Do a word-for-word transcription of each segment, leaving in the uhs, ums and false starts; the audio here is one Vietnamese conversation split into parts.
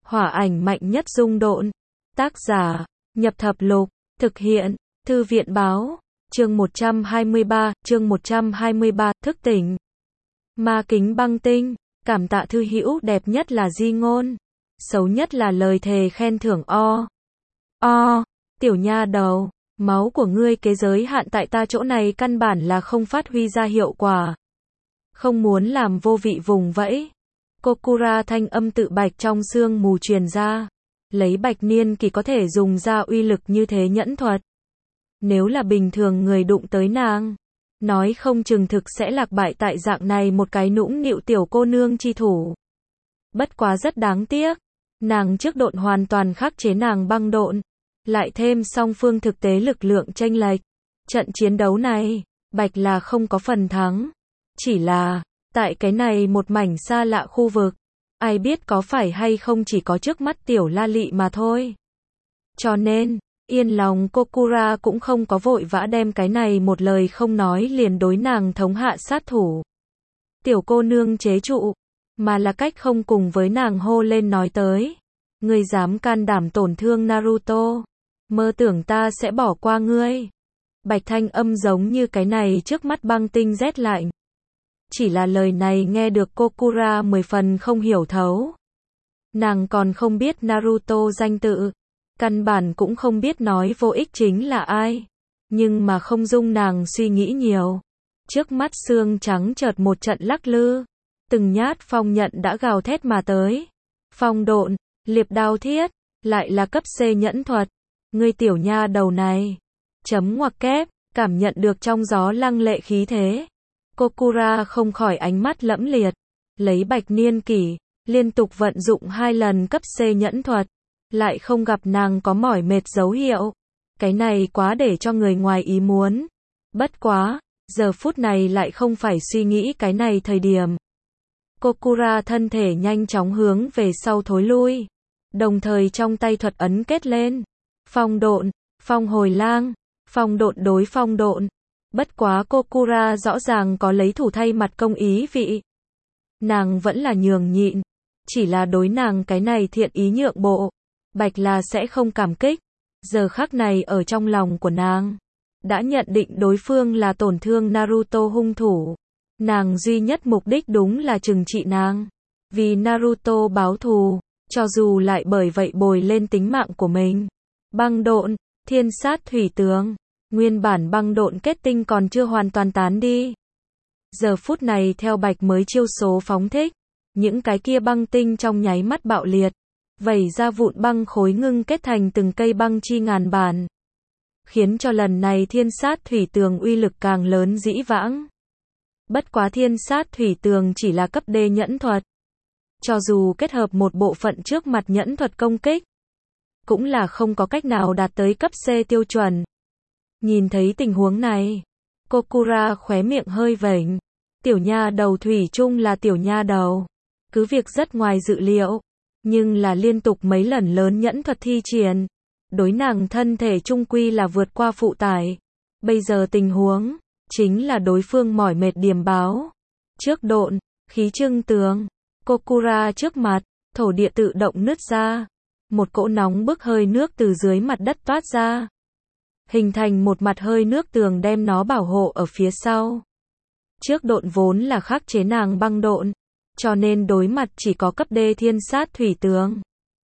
Hỏa ảnh mạnh nhất dung độn. Tác giả, Nhập Thập Lục, thực hiện, Thư viện báo, chương một trăm hai mươi ba, chương một trăm hai mươi ba, thức tỉnh. Ma kính băng tinh, cảm tạ thư hữu, đẹp nhất là di ngôn, xấu nhất là lời thề khen thưởng o. O, tiểu nha đầu, máu của ngươi kế giới hạn tại ta chỗ này căn bản là không phát huy ra hiệu quả. Không muốn làm vô vị vùng vẫy. Kokura thanh âm tự bạch trong sương mù truyền ra. Lấy bạch niên kỳ có thể dùng ra uy lực như thế nhẫn thuật. Nếu là bình thường người đụng tới nàng, nói không chừng thực sẽ lạc bại tại dạng này một cái nũng nịu tiểu cô nương chi thủ. Bất quá rất đáng tiếc, nàng trước độn hoàn toàn khắc chế nàng băng độn, lại thêm song phương thực tế lực lượng chênh lệch. Trận chiến đấu này, bạch là không có phần thắng. Chỉ là, tại cái này một mảnh xa lạ khu vực, ai biết có phải hay không chỉ có trước mắt tiểu la lị mà thôi. Cho nên, yên lòng Kokura cũng không có vội vã đem cái này một lời không nói liền đối nàng thống hạ sát thủ. Tiểu cô nương chế trụ, mà là cách không cùng với nàng hô lên nói tới. Ngươi dám can đảm tổn thương Naruto, mơ tưởng ta sẽ bỏ qua ngươi. Bạch thanh âm giống như cái này trước mắt băng tinh rét lạnh. Chỉ là lời này nghe được Kokura mười phần không hiểu thấu. Nàng còn không biết Naruto danh tự, căn bản cũng không biết nói vô ích chính là ai. Nhưng mà không dung nàng suy nghĩ nhiều. Trước mắt xương trắng chợt một trận lắc lư, từng nhát phong nhận đã gào thét mà tới. Phong độn, liệp đao thiết, lại là cấp C nhẫn thuật. Ngươi tiểu nha đầu này. Chấm ngoặc kép, cảm nhận được trong gió lăng lệ khí thế. Kokura không khỏi ánh mắt lẫm liệt, lấy bạch niên kỷ, liên tục vận dụng hai lần cấp C nhẫn thuật, lại không gặp nàng có mỏi mệt dấu hiệu. Cái này quá để cho người ngoài ý muốn. Bất quá, giờ phút này lại không phải suy nghĩ cái này thời điểm. Kokura thân thể nhanh chóng hướng về sau thối lui, đồng thời trong tay thuật ấn kết lên. Phong độn, phong hồi lang, phong độn đối phong độn. Bất quá Kokura rõ ràng có lấy thủ thay mặt công ý vị. Nàng vẫn là nhường nhịn, chỉ là đối nàng cái này thiện ý nhượng bộ, bạch là sẽ không cảm kích. Giờ khắc này ở trong lòng của nàng, đã nhận định đối phương là tổn thương Naruto hung thủ. Nàng duy nhất mục đích đúng là trừng trị nàng, vì Naruto báo thù, cho dù lại bởi vậy bồi lên tính mạng của mình. Băng độn, thiên sát thủy tướng. Nguyên bản băng độn kết tinh còn chưa hoàn toàn tán đi. Giờ phút này theo bạch mới chiêu số phóng thích, những cái kia băng tinh trong nháy mắt bạo liệt, vẩy ra vụn băng khối ngưng kết thành từng cây băng chi ngàn bản, khiến cho lần này thiên sát thủy tường uy lực càng lớn dĩ vãng. Bất quá thiên sát thủy tường chỉ là cấp D nhẫn thuật, cho dù kết hợp một bộ phận trước mặt nhẫn thuật công kích, cũng là không có cách nào đạt tới cấp C tiêu chuẩn. Nhìn thấy tình huống này, Kokura khóe miệng hơi vểnh. Tiểu nha đầu thủy chung là tiểu nha đầu, cứ việc rất ngoài dự liệu, nhưng là liên tục mấy lần lớn nhẫn thuật thi triển, đối nàng thân thể trung quy là vượt qua phụ tải. Bây giờ tình huống chính là đối phương mỏi mệt điểm báo. Trước độn, khí trưng tường, Kokura trước mặt, thổ địa tự động nứt ra, một cỗ nóng bức hơi nước từ dưới mặt đất toát ra, hình thành một mặt hơi nước tường đem nó bảo hộ ở phía sau. Trước độn vốn là khắc chế nàng băng độn, cho nên đối mặt chỉ có cấp D thiên sát thủy tường.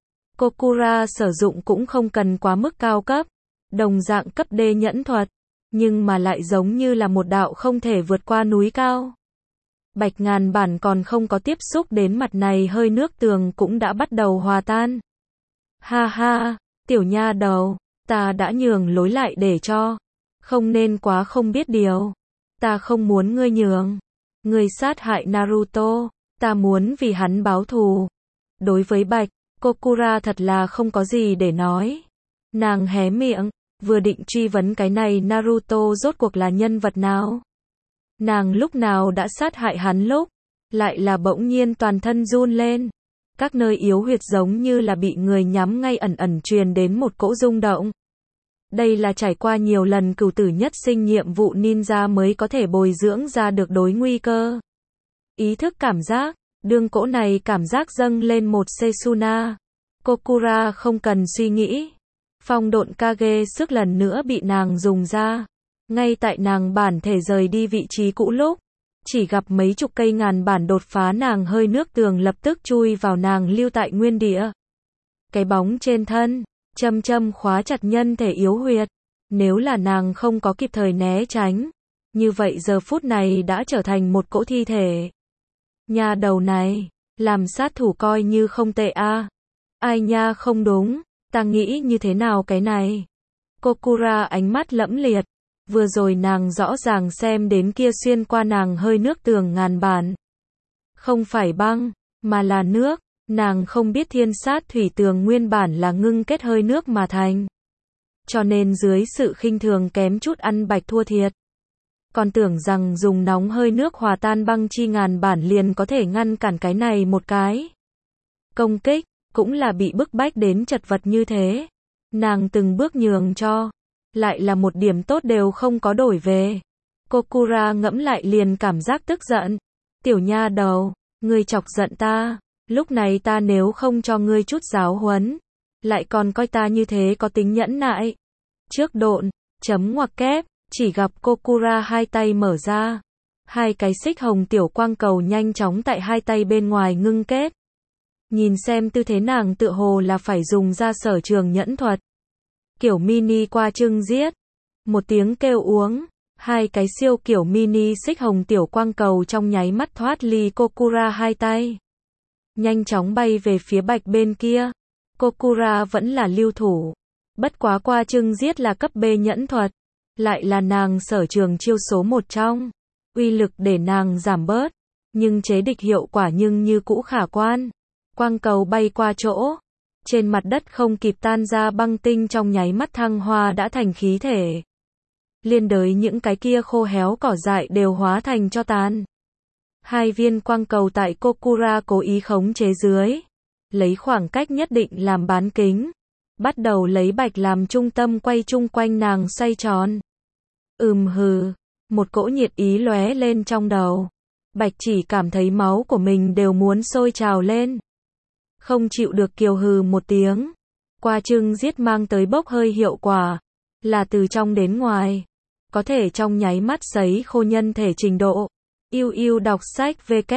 Kokura sử dụng cũng không cần quá mức cao cấp, đồng dạng cấp D nhẫn thuật, nhưng mà lại giống như là một đạo không thể vượt qua núi cao. Bạch ngàn bản còn không có tiếp xúc đến mặt này hơi nước tường cũng đã bắt đầu hòa tan. Ha ha, tiểu nha đầu. Ta đã nhường lối lại để cho, không nên quá không biết điều. Ta không muốn ngươi nhường. Ngươi sát hại Naruto, ta muốn vì hắn báo thù. Đối với bạch, Kokura thật là không có gì để nói. Nàng hé miệng, vừa định truy vấn cái này Naruto rốt cuộc là nhân vật nào. Nàng lúc nào đã sát hại hắn lúc, lại là bỗng nhiên toàn thân run lên. Các nơi yếu huyệt giống như là bị người nhắm ngay ẩn ẩn truyền đến một cỗ rung động. Đây là trải qua nhiều lần cửu tử nhất sinh nhiệm vụ ninja mới có thể bồi dưỡng ra được đối nguy cơ. Ý thức cảm giác, đương cỗ này cảm giác dâng lên một Setsuna. Kokura không cần suy nghĩ. Phong độn kage sức lần nữa bị nàng dùng ra. Ngay tại nàng bản thể rời đi vị trí cũ lúc, chỉ gặp mấy chục cây ngàn bản đột phá nàng hơi nước tường lập tức chui vào nàng lưu tại nguyên địa. Cái bóng trên thân, châm châm khóa chặt nhân thể yếu huyệt. Nếu là nàng không có kịp thời né tránh, như vậy giờ phút này đã trở thành một cỗ thi thể. Nhà đầu này, làm sát thủ coi như không tệ a. À. Ai nha không đúng, ta nghĩ như thế nào cái này? Kokura ánh mắt lẫm liệt. Vừa rồi nàng rõ ràng xem đến kia xuyên qua nàng hơi nước tường ngàn bản. Không phải băng, mà là nước. Nàng không biết thiên sát thủy tường nguyên bản là ngưng kết hơi nước mà thành. Cho nên dưới sự khinh thường kém chút ăn bạch thua thiệt. Còn tưởng rằng dùng nóng hơi nước hòa tan băng chi ngàn bản liền có thể ngăn cản cái này một cái công kích, cũng là bị bức bách đến chật vật như thế. Nàng từng bước nhường cho, lại là một điểm tốt đều không có đổi về. Kokura ngẫm lại liền cảm giác tức giận. Tiểu nha đầu, ngươi chọc giận ta, lúc này ta nếu không cho ngươi chút giáo huấn, lại còn coi ta như thế có tính nhẫn nại. Trước độn, chấm ngoặc kép, chỉ gặp Kokura hai tay mở ra. Hai cái xích hồng tiểu quang cầu nhanh chóng tại hai tay bên ngoài ngưng kết. Nhìn xem tư thế nàng tựa hồ là phải dùng ra sở trường nhẫn thuật. Kiểu mini qua trưng giết. Một tiếng kêu uống. Hai cái siêu kiểu mini xích hồng tiểu quang cầu trong nháy mắt thoát ly Kokura hai tay. Nhanh chóng bay về phía bạch bên kia. Kokura vẫn là lưu thủ. Bất quá qua trưng giết là cấp B nhẫn thuật. Lại là nàng sở trường chiêu số một trong. Uy lực để nàng giảm bớt. Nhưng chế địch hiệu quả nhưng như cũ khả quan. Quang cầu bay qua chỗ. Trên mặt đất không kịp tan ra băng tinh trong nháy mắt thăng hoa đã thành khí thể. Liên đới những cái kia khô héo cỏ dại đều hóa thành cho tàn. Hai viên quang cầu tại Kokura cố ý khống chế dưới. Lấy khoảng cách nhất định làm bán kính. Bắt đầu lấy bạch làm trung tâm quay chung quanh nàng xoay tròn. Ừm hừ. Một cỗ nhiệt ý lóe lên trong đầu. Bạch chỉ cảm thấy máu của mình đều muốn sôi trào lên. Không chịu được kiều hừ một tiếng. Qua trưng giết mang tới bốc hơi hiệu quả. Là từ trong đến ngoài. Có thể trong nháy mắt sấy khô nhân thể trình độ. Yêu yêu đọc sách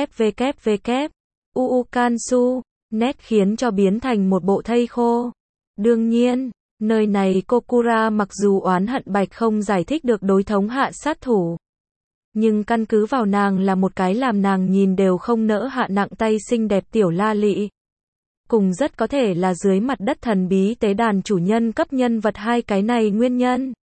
www. uu Kansu. Net khiến cho biến thành một bộ thây khô. Đương nhiên, nơi này Kokura mặc dù oán hận Bạch không giải thích được đối thống hạ sát thủ. Nhưng căn cứ vào nàng là một cái làm nàng nhìn đều không nỡ hạ nặng tay xinh đẹp tiểu la lị. Cùng rất có thể là dưới mặt đất thần bí tế đàn chủ nhân cấp nhân vật hai cái này nguyên nhân.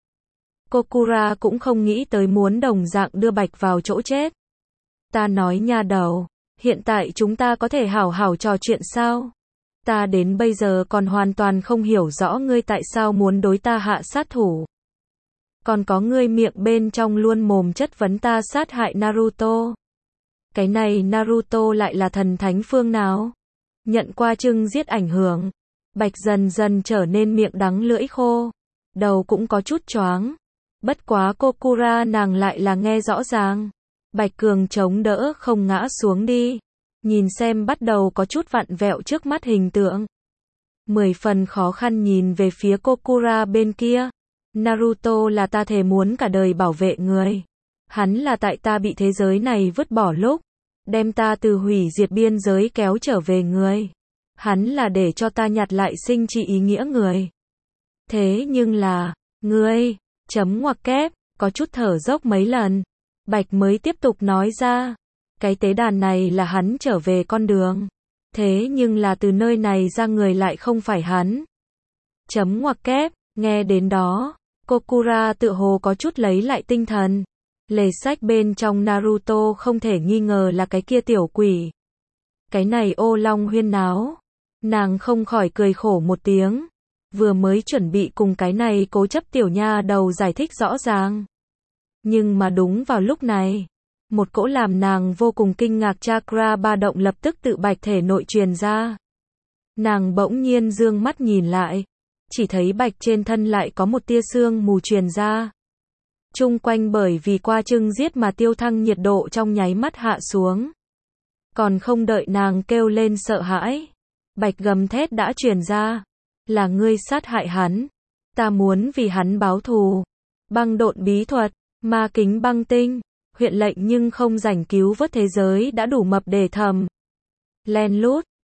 Kokura cũng không nghĩ tới muốn đồng dạng đưa Bạch vào chỗ chết. Ta nói nha đầu, hiện tại chúng ta có thể hảo hảo trò chuyện sao? Ta đến bây giờ còn hoàn toàn không hiểu rõ ngươi tại sao muốn đối ta hạ sát thủ. Còn có ngươi miệng bên trong luôn mồm chất vấn ta sát hại Naruto. Cái này Naruto lại là thần thánh phương nào? Nhận qua trưng giết ảnh hưởng. Bạch dần dần trở nên miệng đắng lưỡi khô. Đầu cũng có chút choáng. Bất quá Kokura nàng lại là nghe rõ ràng. Bạch cường chống đỡ không ngã xuống đi. Nhìn xem bắt đầu có chút vặn vẹo trước mắt hình tượng. Mười phần khó khăn nhìn về phía Kokura bên kia. Naruto là ta thề muốn cả đời bảo vệ người. Hắn là tại ta bị thế giới này vứt bỏ lúc. Đem ta từ hủy diệt biên giới kéo trở về người. Hắn là để cho ta nhặt lại sinh trị ý nghĩa người. Thế nhưng là, ngươi, chấm ngoặc kép, có chút thở dốc mấy lần. Bạch mới tiếp tục nói ra. Cái tế đàn này là hắn trở về con đường. Thế nhưng là từ nơi này ra người lại không phải hắn. Chấm ngoặc kép, nghe đến đó. Kokura tự hồ có chút lấy lại tinh thần. Lề sách bên trong Naruto không thể nghi ngờ là cái kia tiểu quỷ. Cái này ô long huyên náo. Nàng không khỏi cười khổ một tiếng. Vừa mới chuẩn bị cùng cái này cố chấp tiểu nha đầu giải thích rõ ràng. Nhưng mà đúng vào lúc này. Một cỗ làm nàng vô cùng kinh ngạc chakra ba động lập tức tự Bạch thể nội truyền ra. Nàng bỗng nhiên dương mắt nhìn lại. Chỉ thấy Bạch trên thân lại có một tia sương mù truyền ra. Chung quanh bởi vì qua trưng giết mà tiêu thăng nhiệt độ trong nháy mắt hạ xuống. Còn không đợi nàng kêu lên sợ hãi. Bạch gầm thét đã truyền ra. Là ngươi sát hại hắn. Ta muốn vì hắn báo thù. Băng độn bí thuật, ma kính băng tinh. Huyện lệnh nhưng không rảnh cứu vớt thế giới đã đủ mập để thầm. Len lút,